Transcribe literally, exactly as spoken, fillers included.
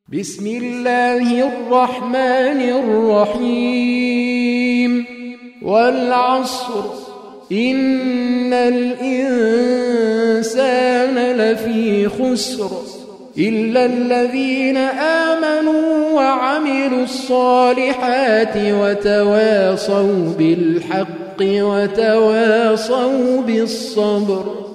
بسم الله الرحمن الرحيم والعصر إن الإنسان لفي خسر إلا الذين آمنوا وعملوا الصالحات وتواصوا بالحق وتواصوا بالصبر.